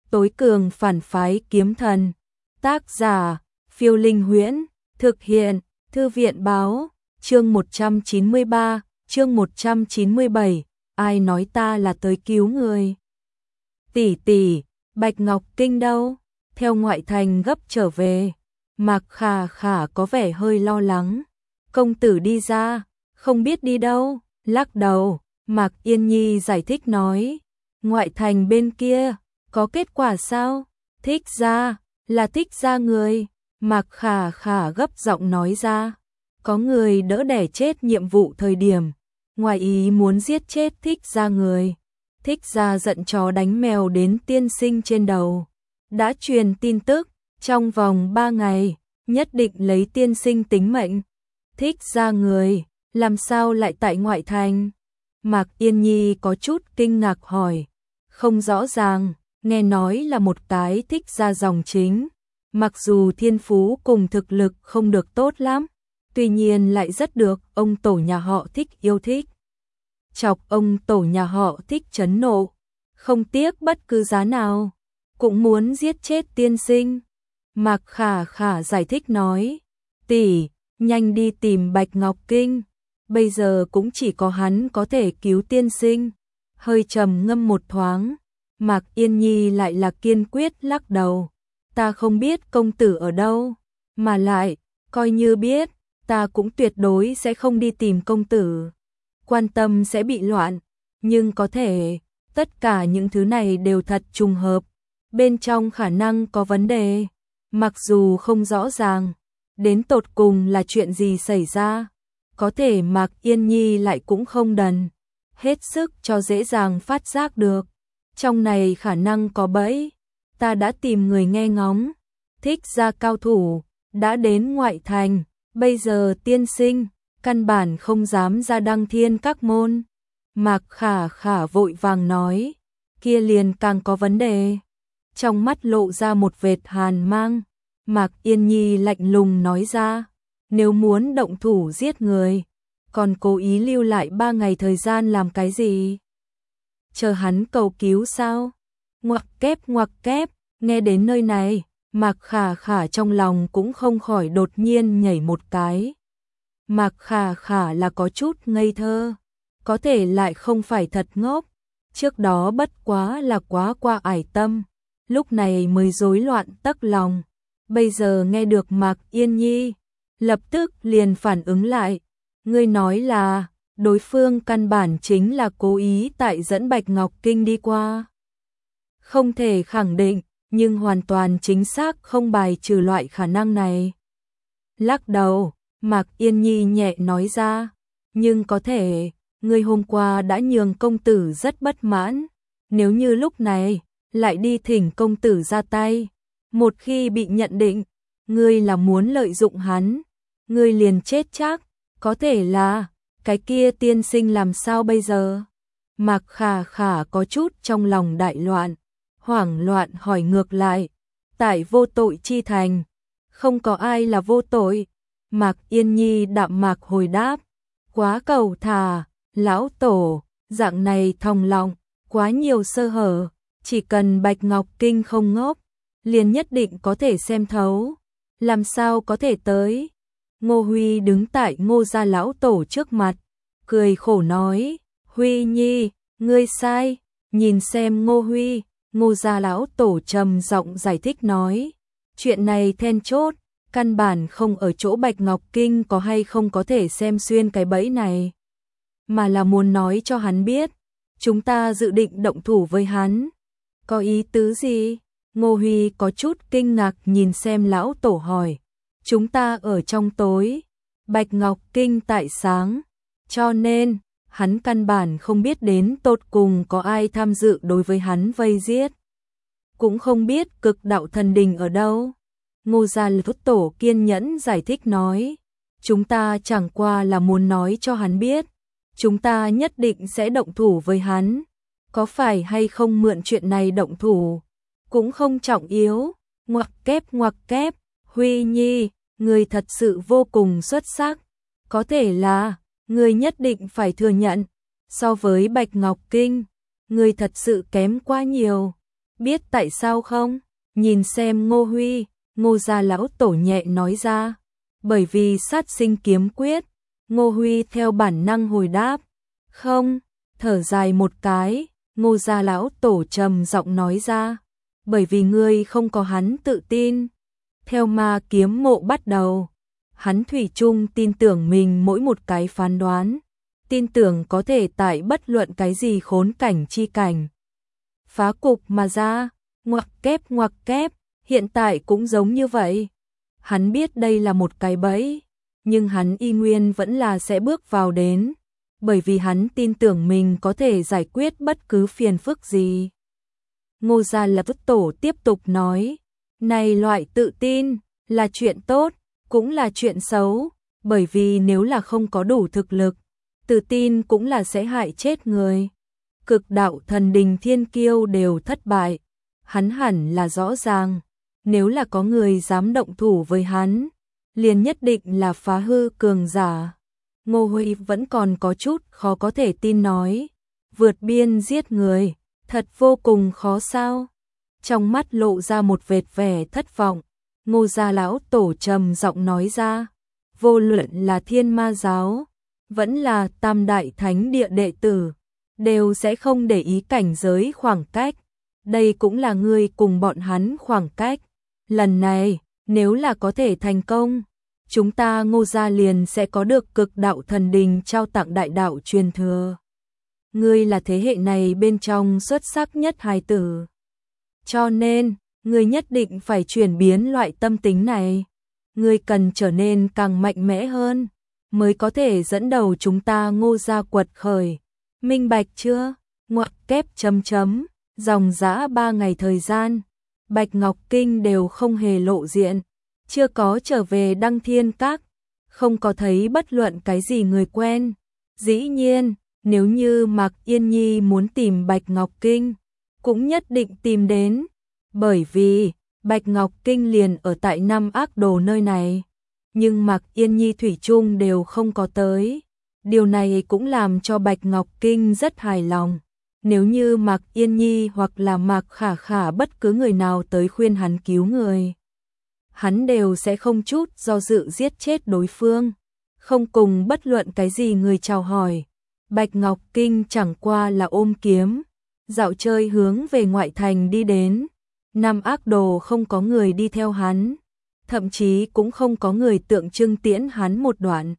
Tối cường phản phái kiếm thần. Tác giả, Phiêu Linh Huyễn. Thực hiện, Thư viện Báo. Chương 193, chương 197. Ai nói ta là tới cứu người? Tỷ tỷ, Bạch Ngọc Kinh đâu? Theo ngoại thành gấp trở về. Mạc Khả Khả có vẻ hơi lo lắng. Công tử đi ra, không biết đi đâu. Lắc đầu, Mạc Yên Nhi giải thích nói. Ngoại thành bên kia, có kết quả sao? Thích ra, là thích ra người. Mạc Khả Khả gấp giọng nói ra. Có người đỡ đẻ chết nhiệm vụ thời điểm. Ngoài ý muốn giết chết thích ra người. Thích ra giận chó đánh mèo đến tiên sinh trên đầu. Đã truyền tin tức, trong vòng 3 ngày, nhất định lấy tiên sinh tính mệnh. Thích ra người, làm sao lại tại ngoại thành? Mạc Yên Nhi có chút kinh ngạc hỏi. Không rõ ràng, nghe nói là một cái thích ra dòng chính. Mặc dù thiên phú cùng thực lực không được tốt lắm, tuy nhiên lại rất được ông tổ nhà họ Thích yêu thích. Chọc ông tổ nhà họ Thích chấn nộ, không tiếc bất cứ giá nào, cũng muốn giết chết tiên sinh. Mạc Khả Khả giải thích nói, tỷ, nhanh đi tìm Bạch Ngọc Kinh, bây giờ cũng chỉ có hắn có thể cứu tiên sinh. Hơi trầm ngâm một thoáng, Mạc Yên Nhi lại là kiên quyết lắc đầu. Ta không biết công tử ở đâu, mà lại, coi như biết, ta cũng tuyệt đối sẽ không đi tìm công tử. Quan tâm sẽ bị loạn, nhưng có thể, tất cả những thứ này đều thật trùng hợp. Bên trong khả năng có vấn đề, mặc dù không rõ ràng, đến tột cùng là chuyện gì xảy ra. Có thể Mạc Yên Nhi lại cũng không đần, hết sức cho dễ dàng phát giác được. Trong này khả năng có bẫy, ta đã tìm người nghe ngóng, thích ra cao thủ, đã đến ngoại thành, bây giờ tiên sinh, căn bản không dám ra Đăng Thiên Các môn. Mạc Khả Khả vội vàng nói, kia liền càng có vấn đề. Trong mắt lộ ra một vệt hàn mang, Mạc Yên Nhi lạnh lùng nói ra, nếu muốn động thủ giết người, còn cố ý lưu lại 3 ngày thời gian làm cái gì? Chờ hắn cầu cứu sao? Ngoặc kép, nghe đến nơi này, Mạc Khả Khả trong lòng cũng không khỏi đột nhiên nhảy một cái. Mạc Khả Khả là có chút ngây thơ, có thể lại không phải thật ngốc. Trước đó bất quá là quá qua ải tâm, lúc này mới rối loạn tấc lòng. Bây giờ nghe được Mạc Yên Nhi, lập tức liền phản ứng lại. Ngươi nói là, đối phương căn bản chính là cố ý tại dẫn Bạch Ngọc Kinh đi qua. Không thể khẳng định, nhưng hoàn toàn chính xác không bài trừ loại khả năng này. Lắc đầu, Mạc Yên Nhi nhẹ nói ra, nhưng có thể, ngươi hôm qua đã nhường công tử rất bất mãn. Nếu như lúc này, lại đi thỉnh công tử ra tay, một khi bị nhận định, ngươi là muốn lợi dụng hắn, ngươi liền chết chắc. Có thể là, cái kia tiên sinh làm sao bây giờ? Mạc Khả Khả có chút trong lòng đại loạn, hoảng loạn hỏi ngược lại, tại vô tội chi thành, không có ai là vô tội. Mạc Yên Nhi đạm mạc hồi đáp, quá cầu thả, lão tổ, dạng này thòng lòng, quá nhiều sơ hở, chỉ cần Bạch Ngọc Kinh không ngốc, liền nhất định có thể xem thấu, làm sao có thể tới. Ngô Huy đứng tại Ngô gia lão tổ trước mặt, cười khổ nói, Huy Nhi, ngươi sai. Nhìn xem Ngô Huy, Ngô gia lão tổ trầm giọng giải thích nói, chuyện này then chốt, căn bản không ở chỗ Bạch Ngọc Kinh có hay không có thể xem xuyên cái bẫy này, mà là muốn nói cho hắn biết, chúng ta dự định động thủ với hắn. Có ý tứ gì? Ngô Huy có chút kinh ngạc nhìn xem lão tổ hỏi. Chúng ta ở trong tối, Bạch Ngọc Kinh tại sáng, cho nên, hắn căn bản không biết đến tột cùng có ai tham dự đối với hắn vây giết. Cũng không biết cực đạo thần đình ở đâu. Ngô gia lão tổ kiên nhẫn giải thích nói, chúng ta chẳng qua là muốn nói cho hắn biết, chúng ta nhất định sẽ động thủ với hắn. Có phải hay không mượn chuyện này động thủ, cũng không trọng yếu. Ngoặc kép, Huy Nhi, người thật sự vô cùng xuất sắc. Có thể là, người nhất định phải thừa nhận, so với Bạch Ngọc Kinh, người thật sự kém quá nhiều. Biết tại sao không? Nhìn xem Ngô Huy, Ngô gia lão tổ nhẹ nói ra. Bởi vì sát sinh kiếm quyết. Ngô Huy theo bản năng hồi đáp. Không, thở dài một cái, Ngô gia lão tổ trầm giọng nói ra. Bởi vì ngươi không có hắn tự tin. Theo ma kiếm mộ bắt đầu, hắn thủy chung tin tưởng mình mỗi một cái phán đoán. Tin tưởng có thể tại bất luận cái gì khốn cảnh chi cảnh. Phá cục mà ra, ngoặc kép, hiện tại cũng giống như vậy. Hắn biết đây là một cái bẫy, nhưng hắn y nguyên vẫn là sẽ bước vào đến, bởi vì hắn tin tưởng mình có thể giải quyết bất cứ phiền phức gì. Ngô gia lập tổ tiếp tục nói, này loại tự tin là chuyện tốt, cũng là chuyện xấu, bởi vì nếu là không có đủ thực lực, tự tin cũng là sẽ hại chết người. Cực đạo thần đình thiên kiêu đều thất bại, hắn hẳn là rõ ràng, nếu là có người dám động thủ với hắn, liền nhất định là phá hư cường giả. Ngô Huy vẫn còn có chút khó có thể tin nói, vượt biên giết người, thật vô cùng khó sao. Trong mắt lộ ra một vệt vẻ thất vọng, Ngô gia lão tổ trầm giọng nói ra, vô luận là Thiên Ma giáo, vẫn là Tam Đại Thánh Địa đệ tử, đều sẽ không để ý cảnh giới khoảng cách. Đây cũng là ngươi cùng bọn hắn khoảng cách. Lần này, nếu là có thể thành công, chúng ta Ngô gia liền sẽ có được cực đạo thần đình trao tặng đại đạo truyền thừa. Ngươi là thế hệ này bên trong xuất sắc nhất hài tử. Cho nên, ngươi nhất định phải chuyển biến loại tâm tính này. Ngươi cần trở nên càng mạnh mẽ hơn, mới có thể dẫn đầu chúng ta Ngô gia quật khởi. Minh bạch chưa? Ngoặc kép chấm chấm, dòng dã 3 ngày thời gian, Bạch Ngọc Kinh đều không hề lộ diện, chưa có trở về Đăng Thiên Các, không có thấy bất luận cái gì người quen. Dĩ nhiên, nếu như Mạc Yên Nhi muốn tìm Bạch Ngọc Kinh, cũng nhất định tìm đến, bởi vì Bạch Ngọc Kinh liền ở tại Năm Ác Đồ nơi này, nhưng Mạc Yên Nhi thủy chung đều không có tới. Điều này cũng làm cho Bạch Ngọc Kinh rất hài lòng. Nếu như Mạc Yên Nhi hoặc là Mạc Khả Khả bất cứ người nào tới khuyên hắn cứu người, hắn đều sẽ không chút do dự giết chết đối phương, không cùng bất luận cái gì người chào hỏi. Bạch Ngọc Kinh chẳng qua là ôm kiếm, dạo chơi hướng về ngoại thành đi đến. Năm Ác Đồ không có người đi theo hắn, thậm chí cũng không có người tượng trưng tiễn hắn một đoạn.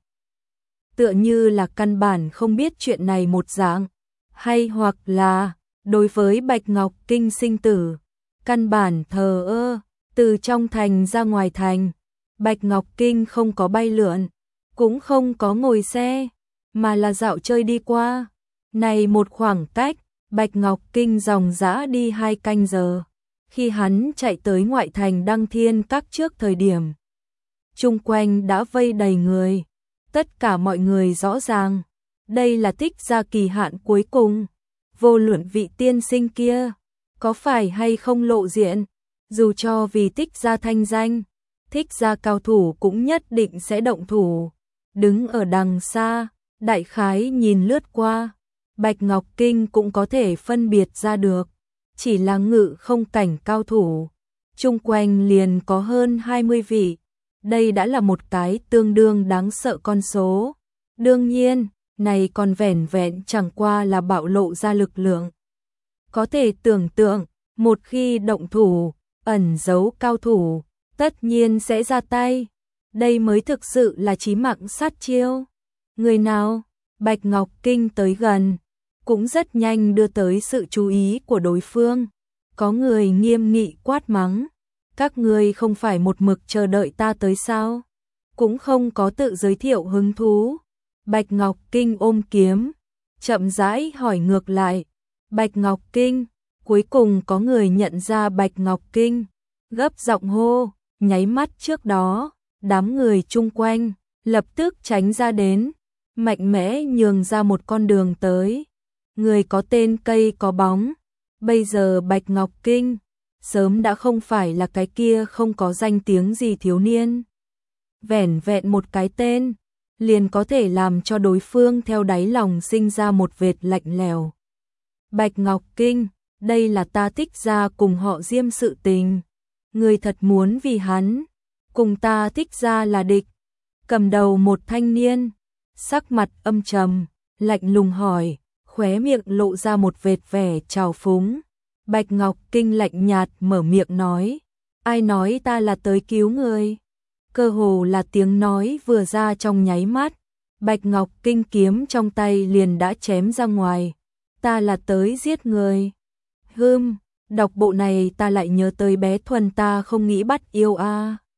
Tựa như là căn bản không biết chuyện này một dạng, hay hoặc là đối với Bạch Ngọc Kinh sinh tử, căn bản thờ ơ. Từ trong thành ra ngoài thành, Bạch Ngọc Kinh không có bay lượn, cũng không có ngồi xe, mà là dạo chơi đi qua. Này một khoảng cách, Bạch Ngọc Kinh dòng dã đi 2 canh giờ. Khi hắn chạy tới ngoại thành Đăng Thiên Các trước thời điểm, chung quanh đã vây đầy người. Tất cả mọi người rõ ràng, đây là Thích gia kỳ hạn cuối cùng. Vô luận vị tiên sinh kia có phải hay không lộ diện, dù cho vì Thích gia thanh danh, Thích gia cao thủ cũng nhất định sẽ động thủ. Đứng ở đằng xa, đại khái nhìn lướt qua, Bạch Ngọc Kinh cũng có thể phân biệt ra được, chỉ là ngự không cảnh cao thủ, chung quanh liền có hơn 20 vị. Đây đã là một cái tương đương đáng sợ con số. Đương nhiên, này còn vẻn vẹn chẳng qua là bạo lộ ra lực lượng. Có thể tưởng tượng, một khi động thủ, ẩn giấu cao thủ, tất nhiên sẽ ra tay. Đây mới thực sự là chí mạng sát chiêu. Người nào? Bạch Ngọc Kinh tới gần, cũng rất nhanh đưa tới sự chú ý của đối phương. Có người nghiêm nghị quát mắng. Các ngươi không phải một mực chờ đợi ta tới sao? Cũng không có tự giới thiệu hứng thú. Bạch Ngọc Kinh ôm kiếm, chậm rãi hỏi ngược lại. Bạch Ngọc Kinh, cuối cùng có người nhận ra Bạch Ngọc Kinh, gấp giọng hô, nháy mắt trước đó, đám người chung quanh lập tức tránh ra đến, mạnh mẽ nhường ra một con đường tới. Người có tên cây có bóng, bây giờ Bạch Ngọc Kinh sớm đã không phải là cái kia không có danh tiếng gì thiếu niên. Vẻn vẹn một cái tên, liền có thể làm cho đối phương theo đáy lòng sinh ra một vệt lạnh lẽo. Bạch Ngọc Kinh, đây là ta thích ra cùng họ Diêm sự tình. Ngươi thật muốn vì hắn, cùng ta thích ra là địch. Cầm đầu một thanh niên, sắc mặt âm trầm, lạnh lùng hỏi, khóe miệng lộ ra một vệt vẻ trào phúng. Bạch Ngọc Kinh lạnh nhạt mở miệng nói, ai nói ta là tới cứu ngươi? Cơ hồ là tiếng nói vừa ra trong nháy mắt, Bạch Ngọc Kinh kiếm trong tay liền đã chém ra ngoài. Ta là tới giết người. Đọc bộ này ta lại nhớ tới bé Thuần ta không nghĩ bắt yêu a.